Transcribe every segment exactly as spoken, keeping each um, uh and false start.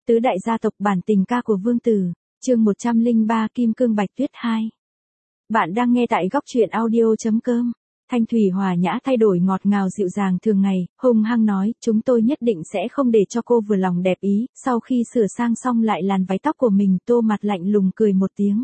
Tứ đại gia tộc bản tình ca của Vương Tử, chương một trăm lẻ ba Kim Cương Bạch Tuyết hai. Bạn đang nghe tại góc truyện audio.com. Thanh thủy hòa nhã thay đổi ngọt ngào dịu dàng thường ngày, hung hăng nói, chúng tôi nhất định sẽ không để cho cô vừa lòng đẹp ý. Sau khi sửa sang xong lại làn váy tóc của mình, Tô mặt lạnh lùng cười một tiếng.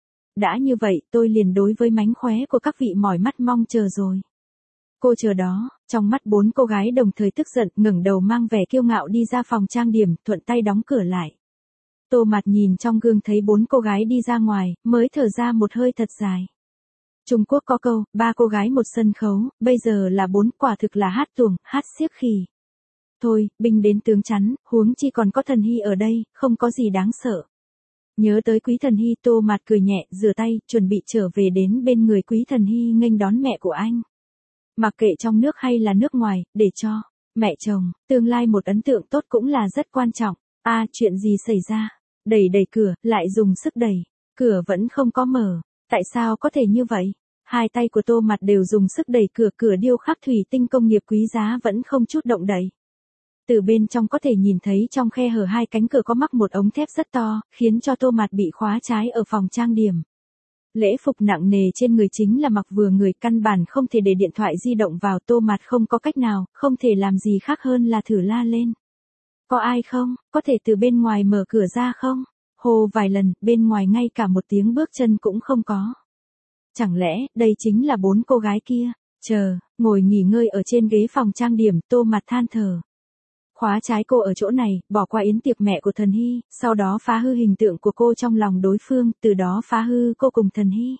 Đã như vậy, tôi liền đối với mánh khóe của các vị mỏi mắt mong chờ rồi. Cô chờ đó, trong mắt bốn cô gái đồng thời tức giận, ngẩng đầu mang vẻ kiêu ngạo đi ra phòng trang điểm, thuận tay đóng cửa lại. Tô mặt nhìn trong gương thấy bốn cô gái đi ra ngoài, mới thở ra một hơi thật dài. Trung Quốc có câu, ba cô gái một sân khấu, bây giờ là bốn, quả thực là hát tuồng, hát xiếc khỉ. Thôi, binh đến tướng chắn, huống chi còn có Thần Hy ở đây, không có gì đáng sợ. Nhớ tới Quý Thần Hy, Tô mặt cười nhẹ, rửa tay, chuẩn bị trở về đến bên người Quý Thần Hy nghênh đón mẹ của anh. Mặc kệ trong nước hay là nước ngoài, để cho mẹ chồng, tương lai một ấn tượng tốt cũng là rất quan trọng. A, à, chuyện gì xảy ra? Đẩy đẩy cửa, lại dùng sức đẩy. Cửa vẫn không có mở. Tại sao có thể như vậy? Hai tay của Tô mặt đều dùng sức đẩy cửa, cửa điêu khắc thủy tinh công nghiệp quý giá vẫn không chút động đậy. Từ bên trong có thể nhìn thấy trong khe hở hai cánh cửa có mắc một ống thép rất to, khiến cho Tô mặt bị khóa trái ở phòng trang điểm. Lễ phục nặng nề trên người chính là mặc vừa người, căn bản không thể để điện thoại di động vào. Tô mặt không có cách nào, không thể làm gì khác hơn là thử la lên. Có ai không? Có thể từ bên ngoài mở cửa ra không? Hô vài lần, bên ngoài ngay cả một tiếng bước chân cũng không có. Chẳng lẽ, đây chính là bốn cô gái kia? Chờ, ngồi nghỉ ngơi ở trên ghế phòng trang điểm, Tô mặt than thở. Khóa trái cô ở chỗ này, bỏ qua yến tiệc mẹ của Thần Hy, sau đó phá hư hình tượng của cô trong lòng đối phương, từ đó phá hư cô cùng Thần Hy.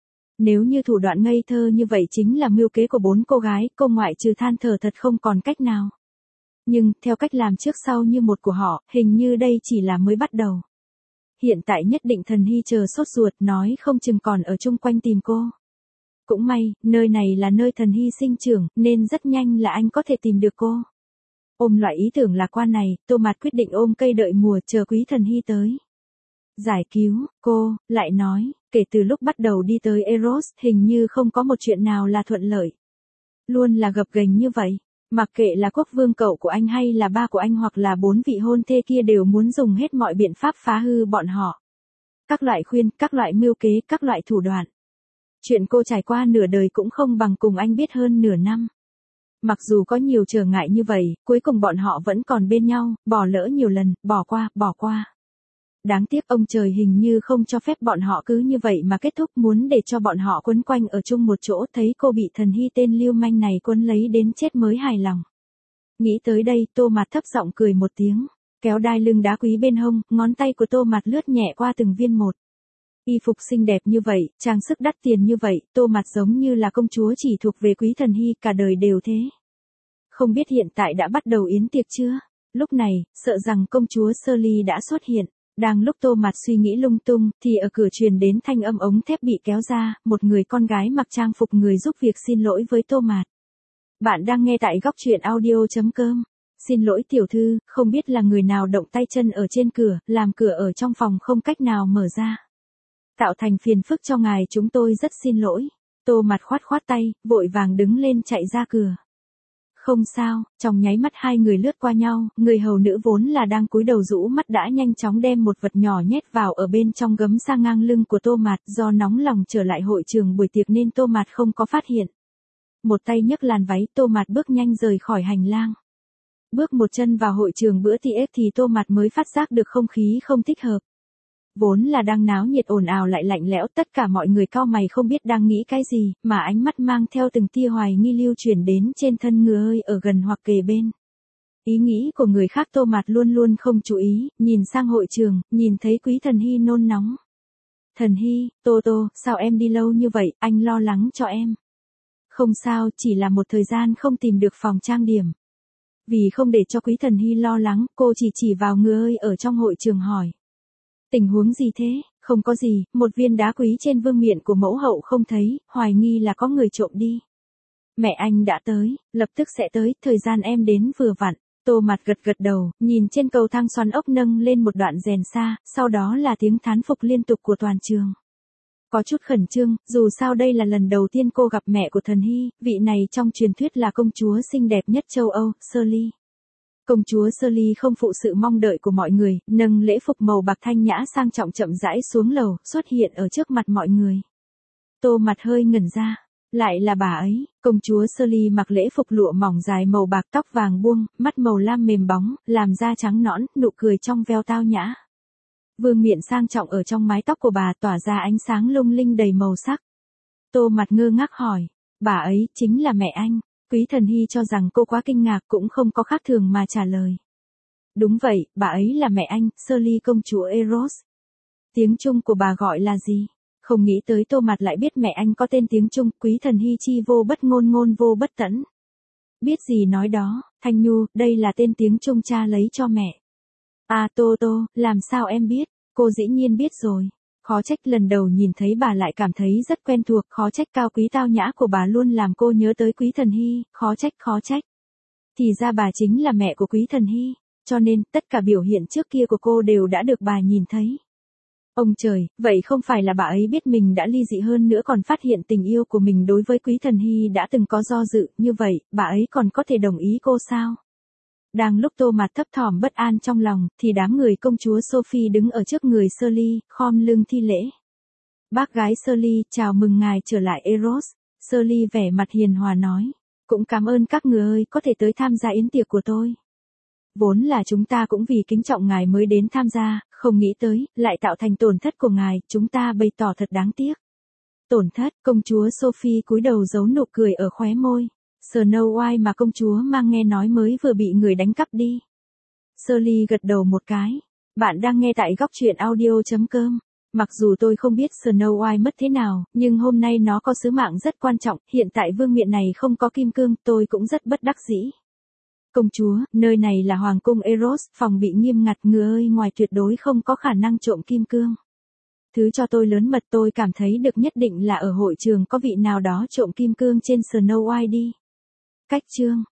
Nếu như thủ đoạn ngây thơ như vậy chính là mưu kế của bốn cô gái, cô ngoại trừ than thở thật không còn cách nào. Nhưng, theo cách làm trước sau như một của họ, hình như đây chỉ là mới bắt đầu. Hiện tại nhất định Thần Hy chờ sốt ruột, nói không chừng còn ở chung quanh tìm cô. Cũng may, nơi này là nơi Thần Hy sinh trưởng, nên rất nhanh là anh có thể tìm được cô. Ôm loại ý tưởng lạc quan này, Tô mặt quyết định ôm cây đợi mùa, chờ Quý Thần Hy tới. Giải cứu, cô, lại nói, kể từ lúc bắt đầu đi tới Eros, hình như không có một chuyện nào là thuận lợi. Luôn là gập ghềnh như vậy. Mặc kệ là quốc vương cậu của anh hay là ba của anh hoặc là bốn vị hôn thê kia đều muốn dùng hết mọi biện pháp phá hư bọn họ. Các loại khuyên, các loại mưu kế, các loại thủ đoạn. Chuyện cô trải qua nửa đời cũng không bằng cùng anh biết hơn nửa năm. Mặc dù có nhiều trở ngại như vậy, cuối cùng bọn họ vẫn còn bên nhau, bỏ lỡ nhiều lần, bỏ qua, bỏ qua. Đáng tiếc ông trời hình như không cho phép bọn họ cứ như vậy mà kết thúc, muốn để cho bọn họ quấn quanh ở chung một chỗ, thấy cô bị Thần Hy tên lưu manh này quấn lấy đến chết mới hài lòng. Nghĩ tới đây, Tô mặt thấp giọng cười một tiếng, kéo đai lưng đá quý bên hông, ngón tay của Tô mặt lướt nhẹ qua từng viên một. Y phục xinh đẹp như vậy, trang sức đắt tiền như vậy, Tô mặt giống như là công chúa chỉ thuộc về Quý Thần Hy, cả đời đều thế. Không biết hiện tại đã bắt đầu yến tiệc chưa? Lúc này, sợ rằng công chúa Shirley đã xuất hiện. Đang lúc Tô mặt suy nghĩ lung tung, thì ở cửa truyền đến thanh âm ống thép bị kéo ra, một người con gái mặc trang phục người giúp việc xin lỗi với Tô mặt. Bạn đang nghe tại góc truyện audio.com. Xin lỗi tiểu thư, không biết là người nào động tay chân ở trên cửa, làm cửa ở trong phòng không cách nào mở ra. Tạo thành phiền phức cho ngài, chúng tôi rất xin lỗi. Tô mặt khoát khoát tay, vội vàng đứng lên chạy ra cửa. Không sao, trong nháy mắt hai người lướt qua nhau, người hầu nữ vốn là đang cúi đầu rũ mắt đã nhanh chóng đem một vật nhỏ nhét vào ở bên trong gấm sa ngang lưng của Tô mặt, do nóng lòng trở lại hội trường buổi tiệc nên Tô mặt không có phát hiện. Một tay nhấc làn váy, Tô mặt bước nhanh rời khỏi hành lang. Bước một chân vào hội trường bữa tiệc thì Tô mặt mới phát giác được không khí không thích hợp. Vốn là đang náo nhiệt ồn ào lại lạnh lẽo, tất cả mọi người cau mày không biết đang nghĩ cái gì, mà ánh mắt mang theo từng tia hoài nghi lưu chuyển đến trên thân người ơi ở gần hoặc kề bên. Ý nghĩ của người khác Tô mặt luôn luôn không chú ý, nhìn sang hội trường, nhìn thấy Quý Thần Hy nôn nóng. Thần Hy, Tô Tô, sao em đi lâu như vậy, anh lo lắng cho em. Không sao, chỉ là một thời gian không tìm được phòng trang điểm. Vì không để cho Quý Thần Hy lo lắng, cô chỉ chỉ vào người ơi ở trong hội trường hỏi. Tình huống gì thế? Không có gì, một viên đá quý trên vương miện của mẫu hậu không thấy, hoài nghi là có người trộm đi. Mẹ anh đã tới, lập tức sẽ tới, thời gian em đến vừa vặn. Tô mặt gật gật đầu, nhìn trên cầu thang xoắn ốc nâng lên một đoạn rèn xa, sau đó là tiếng thán phục liên tục của toàn trường. Có chút khẩn trương, dù sao đây là lần đầu tiên cô gặp mẹ của Thần Hy, vị này trong truyền thuyết là công chúa xinh đẹp nhất châu Âu, Shirley. Công chúa Shirley không phụ sự mong đợi của mọi người, nâng lễ phục màu bạc thanh nhã sang trọng chậm rãi xuống lầu, xuất hiện ở trước mặt mọi người. Tô Mặt hơi ngẩn ra. Lại là bà ấy, công chúa Shirley mặc lễ phục lụa mỏng dài màu bạc, tóc vàng buông, mắt màu lam mềm bóng, làn da trắng nõn, nụ cười trong veo tao nhã. Vương miện sang trọng ở trong mái tóc của bà tỏa ra ánh sáng lung linh đầy màu sắc. Tô Mặt ngơ ngác hỏi, bà ấy chính là mẹ anh. Quý Thần Hy cho rằng cô quá kinh ngạc cũng không có khác thường mà trả lời. Đúng vậy, bà ấy là mẹ anh, Shirley công chúa Eros. Tiếng Trung của bà gọi là gì? Không nghĩ tới Tô Mặt lại biết mẹ anh có tên tiếng Trung. Quý Thần Hy chi vô bất ngôn ngôn vô bất tẫn. Biết gì nói đó, Thanh Nhu, đây là tên tiếng Trung cha lấy cho mẹ. À Tô Tô, làm sao em biết? Cô dĩ nhiên biết rồi. Khó trách lần đầu nhìn thấy bà lại cảm thấy rất quen thuộc, khó trách cao quý tao nhã của bà luôn làm cô nhớ tới Quý Thần Hy, khó trách khó trách. Thì ra bà chính là mẹ của Quý Thần Hy, cho nên tất cả biểu hiện trước kia của cô đều đã được bà nhìn thấy. Ông trời, vậy không phải là bà ấy biết mình đã ly dị hơn nữa còn phát hiện tình yêu của mình đối với Quý Thần Hy đã từng có do dự, như vậy, bà ấy còn có thể đồng ý cô sao? Đang lúc Tô Mặt thấp thỏm bất an trong lòng, thì đám người công chúa Sophie đứng ở trước người Shirley, khom lưng thi lễ. Bác gái Shirley, chào mừng ngài trở lại Eros. Shirley vẻ mặt hiền hòa nói. Cũng cảm ơn các người ơi có thể tới tham gia yến tiệc của tôi. Vốn là chúng ta cũng vì kính trọng ngài mới đến tham gia, không nghĩ tới, lại tạo thành tổn thất của ngài, chúng ta bày tỏ thật đáng tiếc. Tổn thất, công chúa Sophie cúi đầu giấu nụ cười ở khóe môi. Snow White mà công chúa mang nghe nói mới vừa bị người đánh cắp đi. Shirley gật đầu một cái. Bạn đang nghe tại góc truyện audio chấm com. Mặc dù tôi không biết Snow White mất thế nào, nhưng hôm nay nó có sứ mạng rất quan trọng, hiện tại vương miện này không có kim cương, tôi cũng rất bất đắc dĩ. Công chúa, nơi này là Hoàng cung Eros, phòng bị nghiêm ngặt, người ơi ngoài tuyệt đối không có khả năng trộm kim cương. Thứ cho tôi lớn mật, tôi cảm thấy được nhất định là ở hội trường có vị nào đó trộm kim cương trên Snow White đi. Cách chương